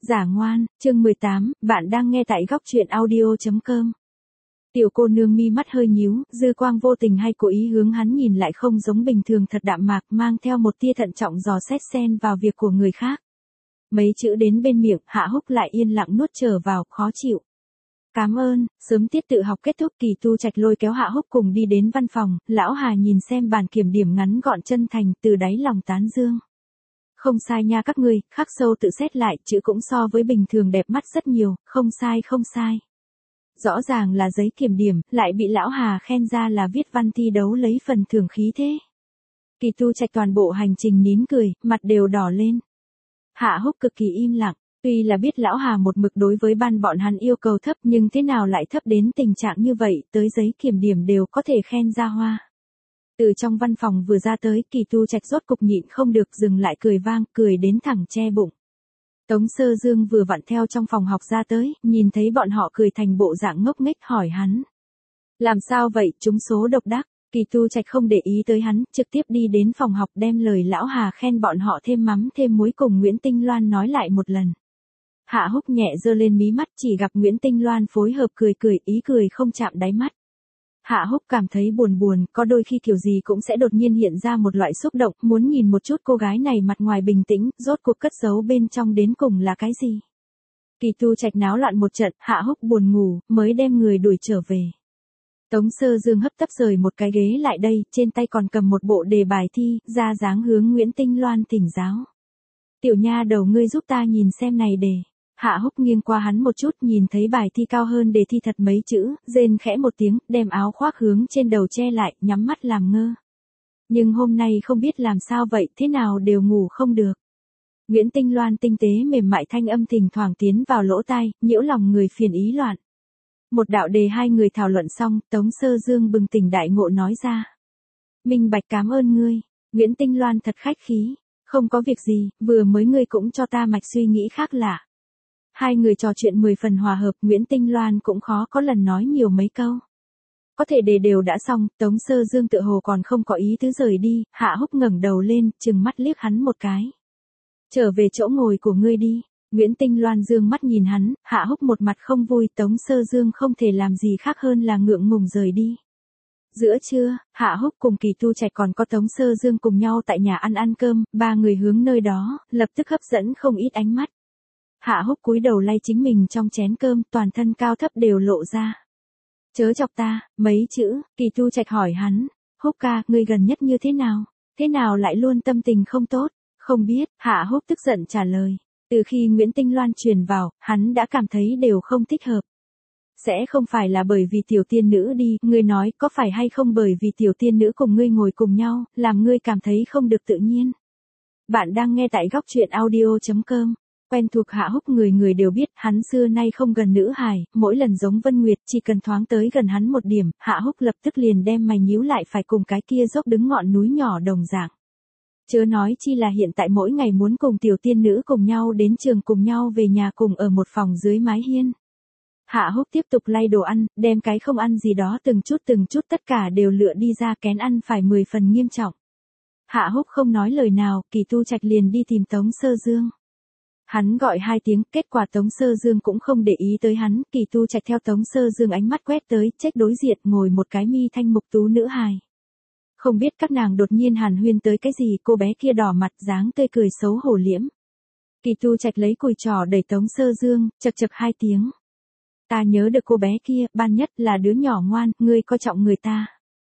Giả ngoan, chương 18, bạn đang nghe tại góc truyện audio.com. Tiểu cô nương mi mắt hơi nhíu, dư quang vô tình hay cố ý hướng hắn nhìn lại không giống bình thường thật đạm mạc, mang theo một tia thận trọng dò xét xen vào việc của người khác. Mấy chữ đến bên miệng, Hạ Húc lại yên lặng nuốt trở vào, khó chịu. Cảm ơn, sớm tiết tự học kết thúc, Kỳ Tu Trạch lôi kéo Hạ Húc cùng đi đến văn phòng, lão Hà nhìn xem bàn kiểm điểm ngắn gọn chân thành, từ đáy lòng tán dương. Không sai nha các ngươi, khắc sâu tự xét lại, chữ cũng so với bình thường đẹp mắt rất nhiều, không sai không sai. Rõ ràng là giấy kiểm điểm, lại bị lão Hà khen ra là viết văn thi đấu lấy phần thưởng khí thế. Kỳ Tu Trạch toàn bộ hành trình nín cười, mặt đều đỏ lên. Hạ Húc cực kỳ im lặng, tuy là biết lão Hà một mực đối với ban bọn hắn yêu cầu thấp nhưng thế nào lại thấp đến tình trạng như vậy, tới giấy kiểm điểm đều có thể khen ra hoa. Từ trong văn phòng vừa ra tới, Kỳ Tu Trạch rốt cục nhịn không được dừng lại cười vang, cười đến thẳng che bụng. Tống Sơ Dương vừa vặn theo trong phòng học ra tới, nhìn thấy bọn họ cười thành bộ dạng ngốc nghếch hỏi hắn. Làm sao vậy, trúng số độc đắc? Kỳ Tu Trạch không để ý tới hắn, trực tiếp đi đến phòng học đem lời lão Hà khen bọn họ thêm mắm thêm muối cùng Nguyễn Tinh Loan nói lại một lần. Hạ Húc nhẹ giơ lên mí mắt, chỉ gặp Nguyễn Tinh Loan phối hợp cười cười, ý cười không chạm đáy mắt. Hạ Húc cảm thấy buồn, có đôi khi kiểu gì cũng sẽ đột nhiên hiện ra một loại xúc động, muốn nhìn một chút cô gái này mặt ngoài bình tĩnh, rốt cuộc cất giấu bên trong đến cùng là cái gì. Kỳ Tu Trạch náo loạn một trận, Hạ Húc buồn ngủ, mới đem người đuổi trở về. Tống Sơ Dương hấp tấp rời một cái ghế lại đây, trên tay còn cầm một bộ đề bài thi, ra dáng hướng Nguyễn Tinh Loan thỉnh giáo. Tiểu nha đầu ngươi giúp ta nhìn xem này đề. Hạ Húc nghiêng qua hắn một chút, nhìn thấy bài thi cao hơn đề thi thật mấy chữ, rên khẽ một tiếng, đem áo khoác hướng trên đầu che lại, nhắm mắt làm ngơ. Nhưng hôm nay không biết làm sao vậy, thế nào đều ngủ không được. Nguyễn Tinh Loan tinh tế mềm mại thanh âm thỉnh thoảng tiến vào lỗ tai, nhiễu lòng người phiền ý loạn. Một đạo đề hai người thảo luận xong, Tống Sơ Dương bừng tỉnh đại ngộ nói ra. Minh bạch cảm ơn ngươi. Nguyễn Tinh Loan thật khách khí. Không có việc gì, vừa mới ngươi cũng cho ta mạch suy nghĩ khác lạ. Hai người trò chuyện 10 phần hòa hợp, Nguyễn Tinh Loan cũng khó có lần nói nhiều mấy câu. Có thể đề đều đã xong, Tống Sơ Dương tựa hồ còn không có ý tứ rời đi, Hạ Húc ngẩng đầu lên, trừng mắt liếc hắn một cái. Trở về chỗ ngồi của ngươi đi. Nguyễn Tinh Loan dương mắt nhìn hắn, Hạ Húc một mặt không vui, Tống Sơ Dương không thể làm gì khác hơn là ngượng ngùng rời đi. Giữa trưa, Hạ Húc cùng Kỳ Tu Trạch còn có Tống Sơ Dương cùng nhau tại nhà ăn cơm, ba người hướng nơi đó, lập tức hấp dẫn không ít ánh mắt. Hạ Húc cúi đầu lay chính mình trong chén cơm, toàn thân cao thấp đều lộ ra. Chớ chọc ta, mấy chữ, Kỳ Tu Trạch hỏi hắn, Húc ca, ngươi gần nhất như thế nào? Thế nào lại luôn tâm tình không tốt? Không biết, Hạ Húc tức giận trả lời. Từ khi Nguyễn Tinh Loan truyền vào, hắn đã cảm thấy đều không thích hợp. Sẽ không phải là bởi vì tiểu tiên nữ đi, ngươi nói có phải hay không bởi vì tiểu tiên nữ cùng ngươi ngồi cùng nhau, làm ngươi cảm thấy không được tự nhiên. Bạn đang nghe tại góc truyện audio.com. Quen thuộc Hạ Húc người đều biết, hắn xưa nay không gần nữ hài, mỗi lần giống Vân Nguyệt, chỉ cần thoáng tới gần hắn một điểm, Hạ Húc lập tức liền đem mày nhíu lại phải cùng cái kia dốc đứng ngọn núi nhỏ đồng dạng. Chớ nói chi là hiện tại mỗi ngày muốn cùng tiểu tiên nữ cùng nhau đến trường cùng nhau về nhà cùng ở một phòng dưới mái hiên. Hạ Húc tiếp tục lay đồ ăn, đem cái không ăn gì đó từng chút tất cả đều lựa đi ra, kén ăn phải 10 phần nghiêm trọng. Hạ Húc không nói lời nào, Kỳ Tu Trạch liền đi tìm Tống Sơ Dương. Hắn gọi 2 tiếng, kết quả Tống Sơ Dương cũng không để ý tới hắn, Kỳ Tu Trạch theo Tống Sơ Dương ánh mắt quét tới, trách đối diện ngồi một cái mi thanh mục tú nữ hài. Không biết các nàng đột nhiên hàn huyên tới cái gì, cô bé kia đỏ mặt, dáng tươi cười xấu hổ liễm. Kỳ Tu Trạch lấy cùi trò đẩy Tống Sơ Dương, chậc 2 tiếng. Ta nhớ được cô bé kia, ban nhất là đứa nhỏ ngoan, ngươi coi trọng người ta.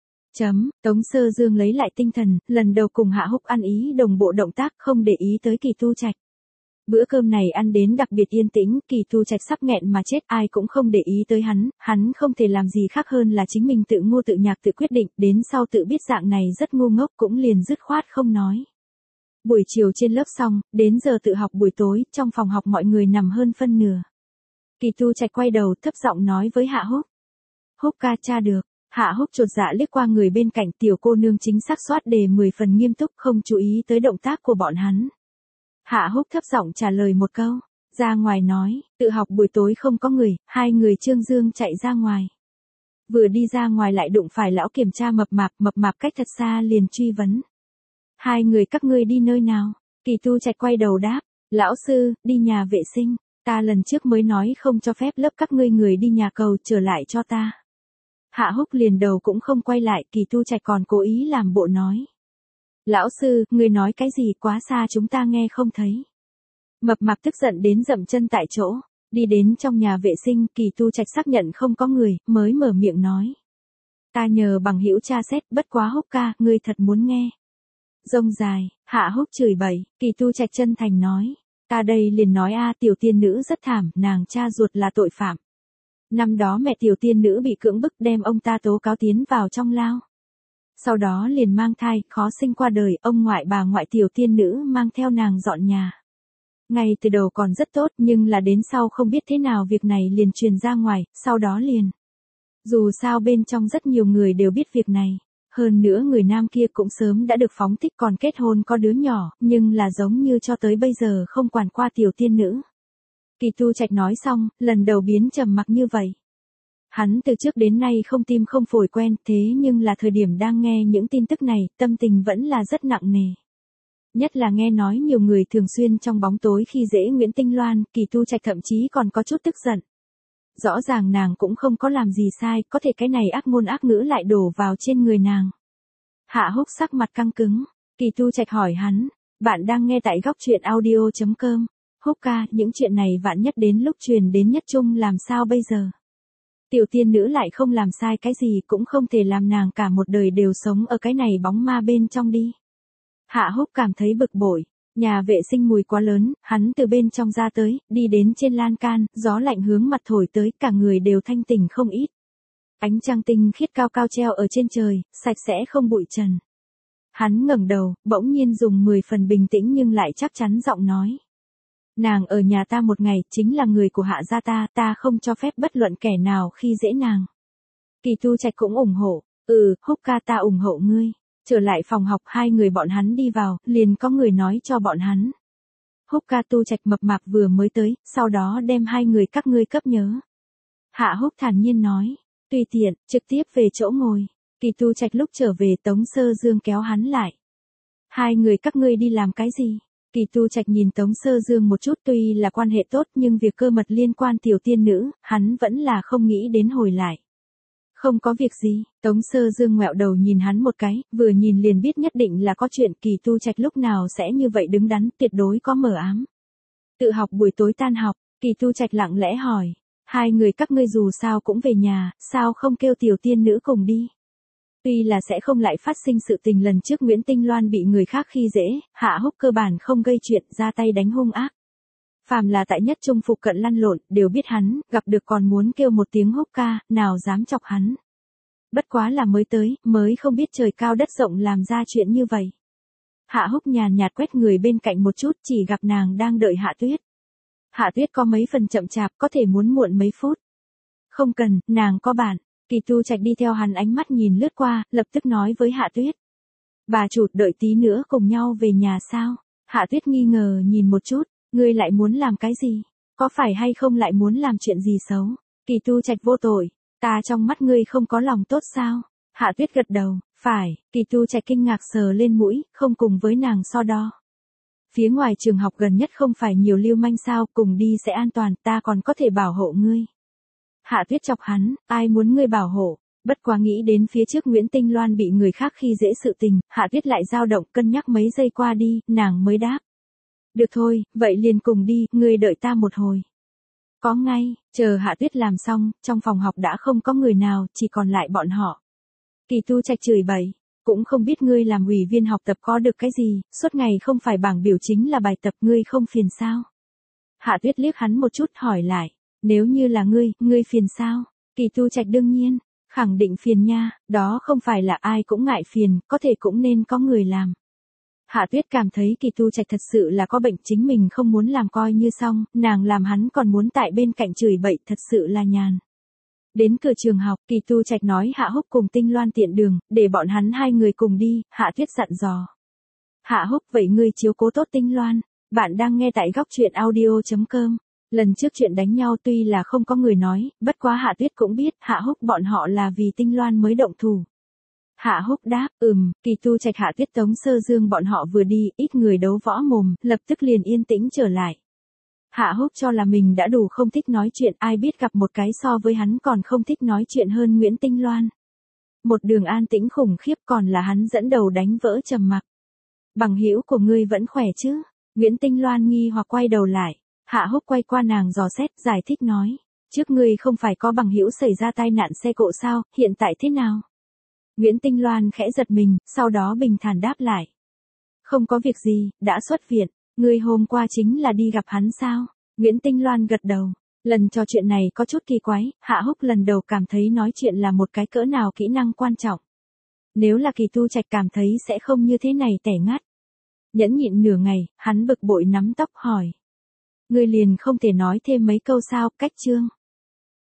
Tống Sơ Dương lấy lại tinh thần, lần đầu cùng Hạ Húc ăn ý đồng bộ động tác, không để ý tới Kỳ Tu Trạch. Bữa cơm này ăn đến đặc biệt yên tĩnh, Kỳ Tu Trạch sắp nghẹn mà chết, ai cũng không để ý tới hắn không thể làm gì khác hơn là chính mình tự ngô tự nhạc tự quyết định, đến sau tự biết dạng này rất ngu ngốc cũng liền dứt khoát không nói. Buổi chiều trên lớp xong, đến giờ tự học buổi tối, trong phòng học mọi người nằm hơn phân nửa. Kỳ Tu Trạch quay đầu thấp giọng nói với Hạ Húc. Húc ca tra được. Hạ Húc chột dạ liếc qua người bên cạnh, tiểu cô nương chính xác soát đề 10 phần nghiêm túc, không chú ý tới động tác của bọn hắn. Hạ Húc thấp giọng trả lời một câu, ra ngoài nói, tự học buổi tối không có người, hai người Trương Dương chạy ra ngoài. Vừa đi ra ngoài lại đụng phải lão kiểm tra mập mạp cách thật xa liền truy vấn. Hai người các ngươi đi nơi nào? Kỳ Tu Trạch quay đầu đáp, Lão sư, đi nhà vệ sinh, ta lần trước mới nói không cho phép lớp các ngươi người đi nhà cầu, trở lại cho ta. Hạ Húc liền đầu cũng không quay lại, Kỳ Tu Trạch còn cố ý làm bộ nói. Lão sư, ngươi nói cái gì, quá xa chúng ta nghe không thấy. Mập mạp tức giận đến dậm chân tại chỗ, đi đến trong nhà vệ sinh, Kỳ Tu Trạch xác nhận không có người, mới mở miệng nói. Ta nhờ bằng hữu tra xét, bất quá Húc ca, ngươi thật muốn nghe. Rông dài, Hạ Húc chửi bậy, Kỳ Tu Trạch chân thành nói. Ta đây liền nói tiểu tiên nữ rất thảm, nàng cha ruột là tội phạm. Năm đó mẹ tiểu tiên nữ bị cưỡng bức đem ông ta tố cáo tiến vào trong lao. Sau đó liền mang thai, khó sinh qua đời, ông ngoại bà ngoại tiểu tiên nữ mang theo nàng dọn nhà. Ngay từ đầu còn rất tốt nhưng là đến sau không biết thế nào việc này liền truyền ra ngoài, sau đó liền. Dù sao bên trong rất nhiều người đều biết việc này. Hơn nữa người nam kia cũng sớm đã được phóng thích còn kết hôn có đứa nhỏ, nhưng là giống như cho tới bây giờ không quản qua tiểu tiên nữ. Kỳ Tu Trạch nói xong, lần đầu biến trầm mặc như vậy. Hắn từ trước đến nay không tim không phổi quen, thế nhưng là thời điểm đang nghe những tin tức này, tâm tình vẫn là rất nặng nề. Nhất là nghe nói nhiều người thường xuyên trong bóng tối khi dễ Nguyễn Tinh Loan, Kỳ Tu Trạch thậm chí còn có chút tức giận. Rõ ràng nàng cũng không có làm gì sai, có thể cái này ác ngôn ác ngữ lại đổ vào trên người nàng. Hạ Húc sắc mặt căng cứng, Kỳ Tu Trạch hỏi hắn, bạn đang nghe tại góc truyện audio.com. Húc ca, những chuyện này vạn nhất đến lúc truyền đến nhất trung làm sao bây giờ? Tiểu tiên nữ lại không làm sai cái gì, cũng không thể làm nàng cả một đời đều sống ở cái này bóng ma bên trong đi. Hạ Húc cảm thấy bực bội, nhà vệ sinh mùi quá lớn, hắn từ bên trong ra tới, đi đến trên lan can, gió lạnh hướng mặt thổi tới, cả người đều thanh tỉnh không ít. Ánh trăng tinh khiết cao cao treo ở trên trời, sạch sẽ không bụi trần. Hắn ngẩng đầu, bỗng nhiên dùng 10 phần bình tĩnh nhưng lại chắc chắn giọng nói. Nàng ở nhà ta một ngày, chính là người của Hạ gia ta, ta không cho phép bất luận kẻ nào khi dễ nàng. Kỳ Tu Trạch cũng ủng hộ, Húc ca ta ủng hộ ngươi. Trở lại phòng học, hai người bọn hắn đi vào, liền có người nói cho bọn hắn. Húc ca Tu Trạch mập mạp vừa mới tới, sau đó đem hai người các ngươi cấp nhớ. Hạ Húc thản nhiên nói, tùy tiện, trực tiếp về chỗ ngồi. Kỳ Tu Trạch lúc trở về Tống Sơ Dương kéo hắn lại. Hai người các ngươi đi làm cái gì? Kỳ Tu Trạch nhìn Tống Sơ Dương một chút, tuy là quan hệ tốt nhưng việc cơ mật liên quan tiểu tiên nữ, hắn vẫn là không nghĩ đến hồi lại. Không có việc gì, Tống Sơ Dương ngoẹo đầu nhìn hắn một cái, vừa nhìn liền biết nhất định là có chuyện. Kỳ Tu Trạch lúc nào sẽ như vậy đứng đắn, tuyệt đối có mờ ám. Tự học buổi tối tan học, Kỳ Tu Trạch lặng lẽ hỏi, hai người các ngươi dù sao cũng về nhà, sao không kêu tiểu tiên nữ cùng đi? Tuy là sẽ không lại phát sinh sự tình lần trước Nguyễn Tinh Loan bị người khác khi dễ, Hạ Húc cơ bản không gây chuyện, ra tay đánh hung ác. Phàm là tại nhất trung phục cận lăn lộn, đều biết hắn, gặp được còn muốn kêu một tiếng Húc ca, nào dám chọc hắn. Bất quá là mới tới, mới không biết trời cao đất rộng làm ra chuyện như vậy. Hạ Húc nhàn nhạt quét người bên cạnh một chút, chỉ gặp nàng đang đợi Hạ Tuyết. Hạ Tuyết có mấy phần chậm chạp, có thể muốn muộn mấy phút. Không cần, nàng có bạn. Kỳ Tu Trạch đi theo hắn ánh mắt nhìn lướt qua, lập tức nói với Hạ Tuyết. Bà chủ, đợi tí nữa cùng nhau về nhà sao? Hạ Tuyết nghi ngờ nhìn một chút, ngươi lại muốn làm cái gì? Có phải hay không lại muốn làm chuyện gì xấu? Kỳ Tu Trạch vô tội, ta trong mắt ngươi không có lòng tốt sao? Hạ Tuyết gật đầu, phải. Kỳ Tu Trạch kinh ngạc sờ lên mũi, không cùng với nàng so đo. Phía ngoài trường học gần nhất không phải nhiều lưu manh sao, cùng đi sẽ an toàn, ta còn có thể bảo hộ ngươi. Hạ Tuyết chọc hắn, ai muốn ngươi bảo hộ? Bất quá nghĩ đến phía trước Nguyễn Tinh Loan bị người khác khi dễ sự tình, Hạ Tuyết lại dao động, cân nhắc mấy giây qua đi, nàng mới đáp. Được thôi, vậy liền cùng đi, ngươi đợi ta một hồi. Có ngay, chờ Hạ Tuyết làm xong, trong phòng học đã không có người nào, chỉ còn lại bọn họ. Kỳ Tu Trạch chửi bậy, cũng không biết ngươi làm ủy viên học tập có được cái gì, suốt ngày không phải bảng biểu chính là bài tập, ngươi không phiền sao? Hạ Tuyết liếc hắn một chút hỏi lại, nếu như là ngươi phiền sao? Kỳ Tu Trạch đương nhiên, khẳng định phiền nha, đó không phải là ai cũng ngại phiền, có thể cũng nên có người làm. Hạ Tuyết cảm thấy Kỳ Tu Trạch thật sự là có bệnh, chính mình không muốn làm coi như xong, nàng làm hắn còn muốn tại bên cạnh chửi bậy, thật sự là nhàn. Đến cửa trường học, Kỳ Tu Trạch nói Hạ Húc cùng Tinh Loan tiện đường, để bọn hắn hai người cùng đi, Hạ Tuyết dặn dò. Hạ Húc, vậy ngươi chiếu cố tốt Tinh Loan, bạn đang nghe tại góc truyện audio.com. Lần trước chuyện đánh nhau tuy là không có người nói, bất quá Hạ Tuyết cũng biết, Hạ Húc bọn họ là vì Tinh Loan mới động thủ. Hạ Húc đáp, Kỳ Tu Trạch Hạ Tuyết Tống Sơ Dương bọn họ vừa đi, ít người đấu võ mồm, lập tức liền yên tĩnh trở lại. Hạ Húc cho là mình đã đủ không thích nói chuyện, ai biết gặp một cái so với hắn còn không thích nói chuyện hơn Nguyễn Tinh Loan. Một đường an tĩnh khủng khiếp, còn là hắn dẫn đầu đánh vỡ trầm mặc. Bằng hữu của ngươi vẫn khỏe chứ? Nguyễn Tinh Loan nghi hoặc quay đầu lại. Hạ Húc quay qua nàng dò xét, giải thích nói. Trước ngươi không phải có bằng hữu xảy ra tai nạn xe cộ sao, hiện tại thế nào? Nguyễn Tinh Loan khẽ giật mình, sau đó bình thản đáp lại. Không có việc gì, đã xuất viện. Ngươi hôm qua chính là đi gặp hắn sao? Nguyễn Tinh Loan gật đầu. Lần trò chuyện này có chút kỳ quái, Hạ Húc lần đầu cảm thấy nói chuyện là một cái cỡ nào kỹ năng quan trọng. Nếu là Kỳ Tu Trạch cảm thấy sẽ không như thế này tẻ ngắt. Nhẫn nhịn nửa ngày, hắn bực bội nắm tóc hỏi. Ngươi liền không thể nói thêm mấy câu sao, cách chương.